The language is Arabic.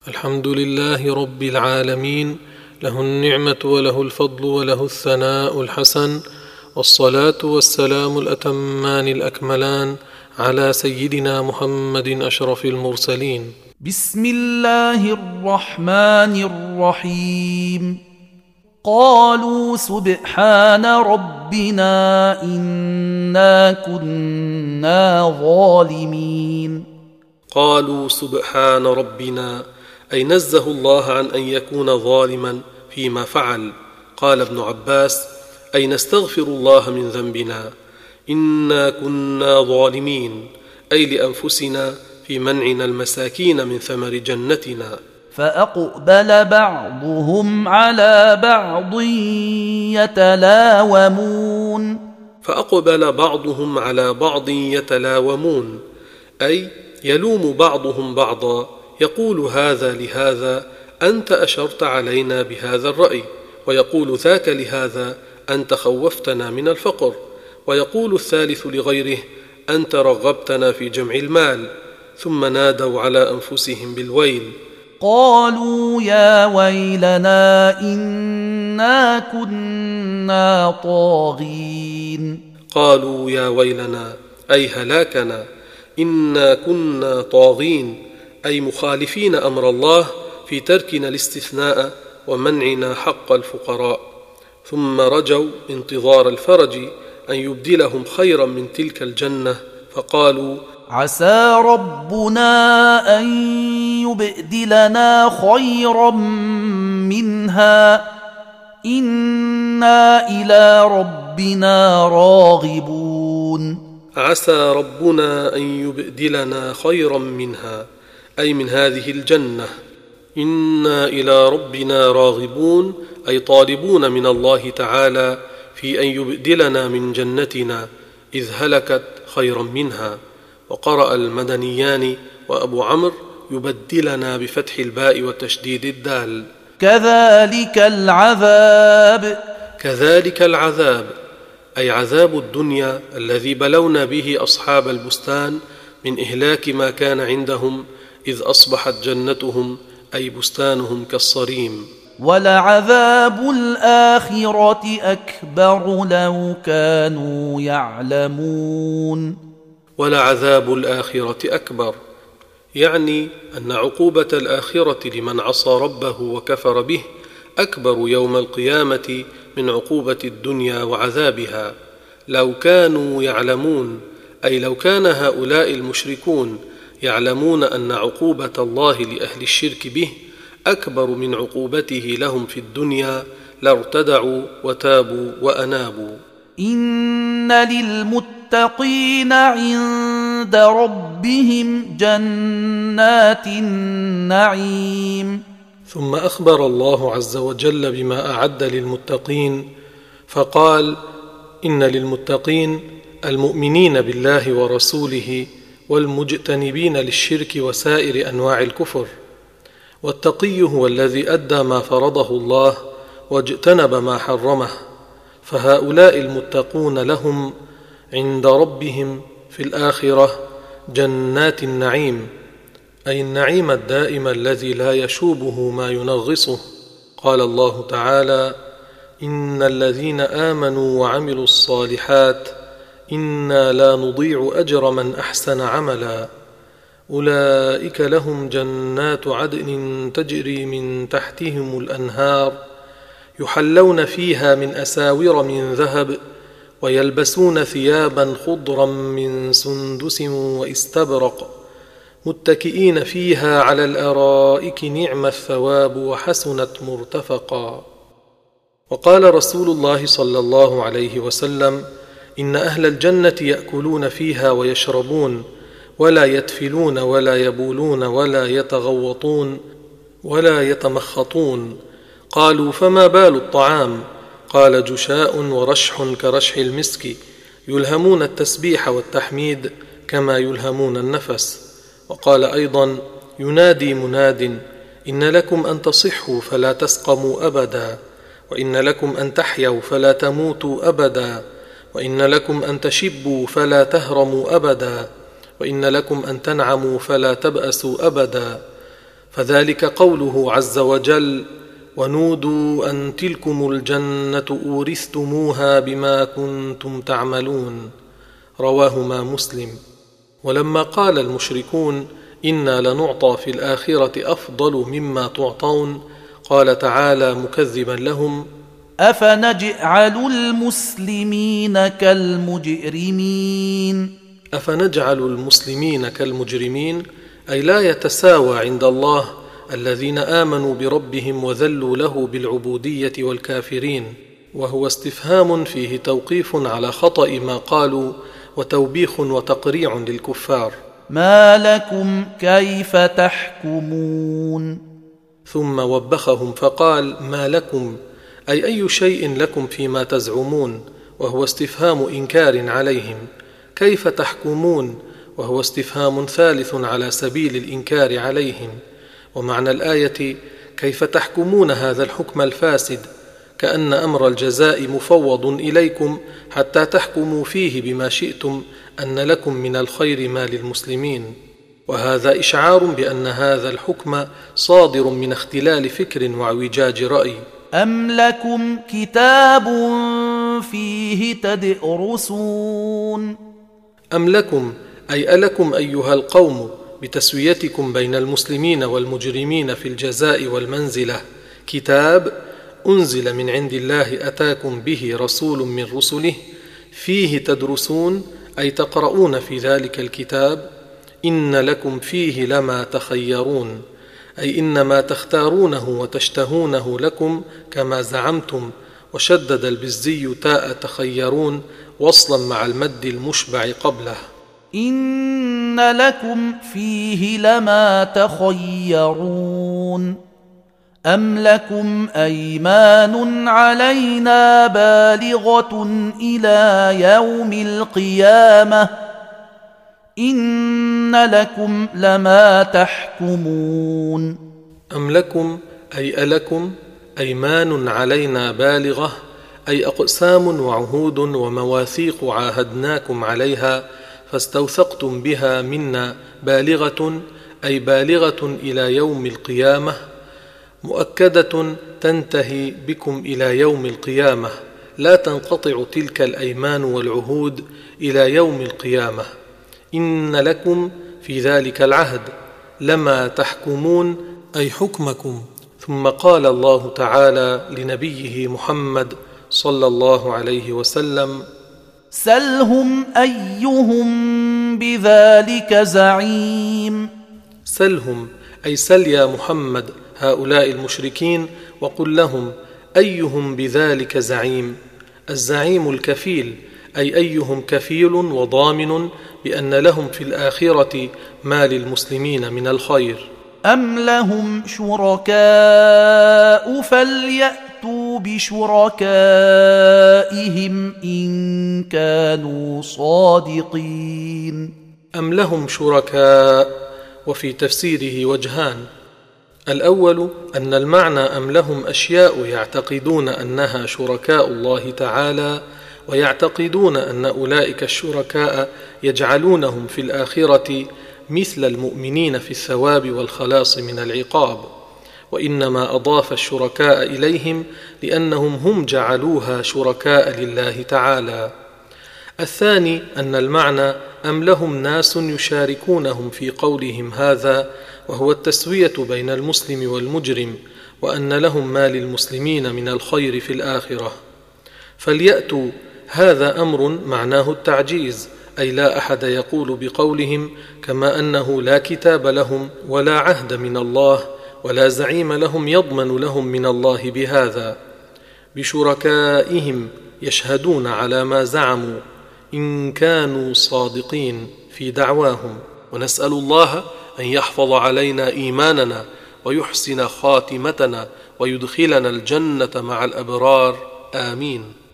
الحمد لله رب العالمين، له النعمة وله الفضل وله الثناء الحسن، والصلاة والسلام الأتمان الأكملان على سيدنا محمد أشرف المرسلين. بسم الله الرحمن الرحيم. قالوا سبحان ربنا إنا كنا ظالمين. قالوا سبحان ربنا، أي نزه الله عن أن يكون ظالما فيما فعل. قال ابن عباس: أي نستغفر الله من ذنبنا، إنا كنا ظالمين، أي لأنفسنا في منعنا المساكين من ثمر جنتنا. فأقبل بعضهم على بعض يتلاومون. فأقبل بعضهم على بعض يتلاومون، أي يلوم بعضهم بعضا، يقول هذا لهذا: أنت أشرت علينا بهذا الرأي، ويقول ذاك لهذا: أنت خوفتنا من الفقر، ويقول الثالث لغيره: أنت رغبتنا في جمع المال. ثم نادوا على أنفسهم بالويل. قالوا يا ويلنا إنا كنا طاغين. قالوا يا ويلنا، أي هلاكنا، إنا كنا طاغين، أي مخالفين أمر الله في تركنا الاستثناء ومنعنا حق الفقراء. ثم رجوا انتظار الفرج أن يبدلهم خيرا من تلك الجنة، فقالوا: عسى ربنا أن يبدلنا خيرا منها إنا إلى ربنا راغبون. عسى ربنا أن يبدلنا خيرا منها، أي من هذه الجنة. إنا إلى ربنا راغبون، أي طالبون من الله تعالى في أن يبدلنا من جنتنا إذ هلكت خيرا منها. وقرأ المدنيان وأبو عمرو: يبدلنا بفتح الباء وتشديد الدال. كذلك العذاب. كذلك العذاب، أي عذاب الدنيا الذي بلونا به أصحاب البستان من إهلاك ما كان عندهم إذ أصبحت جنتهم أي بستانهم كالصريم. ولعذاب الآخرة أكبر لو كانوا يعلمون. ولعذاب الآخرة أكبر، يعني أن عقوبة الآخرة لمن عصى ربه وكفر به أكبر يوم القيامة من عقوبة الدنيا وعذابها. لو كانوا يعلمون، أي لو كان هؤلاء المشركون يعلمون أن عقوبة الله لأهل الشرك به أكبر من عقوبته لهم في الدنيا لارتدعوا وتابوا وأنابوا. إن للمتقين عند ربهم جنات النعيم. ثم أخبر الله عز وجل بما أعد للمتقين، فقال: إن للمتقين المؤمنين بالله ورسوله والمجتنبين للشرك وسائر أنواع الكفر. والتقي هو الذي أدى ما فرضه الله واجتنب ما حرمه، فهؤلاء المتقون لهم عند ربهم في الآخرة جنات النعيم، أي النعيم الدائم الذي لا يشوبه ما ينغصه. قال الله تعالى: إن الذين آمنوا وعملوا الصالحات إنا لا نضيع أجر من أحسن عملا أولئك لهم جنات عدن تجري من تحتهم الأنهار يحلون فيها من أساور من ذهب ويلبسون ثيابا خضرا من سندس واستبرق متكئين فيها على الأرائك نعم الثواب وحسنت مرتفقا. وقال رسول الله صلى الله عليه وسلم: إن أهل الجنة يأكلون فيها ويشربون ولا يتفلون ولا يبولون ولا يتغوطون ولا يتمخطون. قالوا: فما بال الطعام؟ قال: جشاء ورشح كرشح المسك، يلهمون التسبيح والتحميد كما يلهمون النفس. وقال أيضا: ينادي مناد: إن لكم أن تصحوا فلا تسقموا أبدا، وإن لكم أن تحيوا فلا تموتوا أبدا، وإن لكم أن تشبوا فلا تهرموا أبدا، وإن لكم أن تنعموا فلا تبأسوا أبدا. فذلك قوله عز وجل: ونودوا أن تلكم الجنة أورثتموها بما كنتم تعملون، رواهما مسلم. ولما قال المشركون: إنا لنعطى في الآخرة أفضل مما تعطون، قال تعالى مكذبا لهم: أفنجعل المسلمين كالمجرمين. أفنجعل المسلمين كالمجرمين، أي لا يتساوى عند الله الذين آمنوا بربهم وذلوا له بالعبودية والكافرين، وهو استفهام فيه توقيف على خطأ ما قالوا وتوبيخ وتقريع للكفار. ما لكم كيف تحكمون. ثم وبخهم فقال: ما لكم، أي شيء لكم فيما تزعمون، وهو استفهام إنكار عليهم. كيف تحكمون، وهو استفهام ثالث على سبيل الإنكار عليهم. ومعنى الآية: كيف تحكمون هذا الحكم الفاسد، كأن أمر الجزاء مفوض إليكم حتى تحكموا فيه بما شئتم أن لكم من الخير ما للمسلمين. وهذا إشعار بأن هذا الحكم صادر من اختلال فكر واعوجاج رأي. أم لكم كتاب فيه تدرسون. أم لكم، أي ألكم أيها القوم بتسويتكم بين المسلمين والمجرمين في الجزاء والمنزلة كتاب أنزل من عند الله أتاكم به رسول من رسله فيه تدرسون، أي تقرؤون في ذلك الكتاب. إن لكم فيه لما تخيرون، أي إنما تختارونه وتشتهونه لكم كما زعمتم. وشدد البزي تاء تخيرون وصلا مع المد المشبع قبله. إن لكم فيه لما تخيرون. أم لكم أيمان علينا بالغة إلى يوم القيامة إن لكم لما تحكمون. أم لكم، أي ألكم أيمان علينا بالغة، أي أقسام وعهود ومواثيق عاهدناكم عليها فاستوثقتم بها منا بالغة، أي بالغة إلى يوم القيامة، مؤكدة تنتهي بكم إلى يوم القيامة، لا تنقطع تلك الأيمان والعهود إلى يوم القيامة. إن لكم في ذلك العهد لما تحكمون، أي حكمكم. ثم قال الله تعالى لنبيه محمد صلى الله عليه وسلم: سلهم أيهم بذلك زعيم. سلهم، أي سل يا محمد هؤلاء المشركين وقل لهم: أيهم بذلك زعيم. الزعيم الكفيل، أي أيهم كفيل وضامن بأن لهم في الآخرة ما للمسلمين من الخير. أم لهم شركاء فليأتوا بشركائهم إن كانوا صادقين. أم لهم شركاء، وفي تفسيره وجهان. الأول أن المعنى أم لهم أشياء يعتقدون أنها شركاء الله تعالى، ويعتقدون أن أولئك الشركاء يجعلونهم في الآخرة مثل المؤمنين في الثواب والخلاص من العقاب، وإنما أضاف الشركاء إليهم لأنهم هم جعلوها شركاء لله تعالى. الثاني أن المعنى أم لهم ناس يشاركونهم في قولهم هذا، وهو التسوية بين المسلم والمجرم، وأن لهم ما للمسلمين من الخير في الآخرة. فليأتوا هذا أمر معناه التعجيز، أي لا أحد يقول بقولهم، كما أنه لا كتاب لهم ولا عهد من الله ولا زعيم لهم يضمن لهم من الله بهذا. بشركائهم يشهدون على ما زعموا إن كانوا صادقين في دعواهم. ونسأل الله أن يحفظ علينا إيماننا ويحسن خاتمتنا ويدخلنا الجنة مع الأبرار، آمين.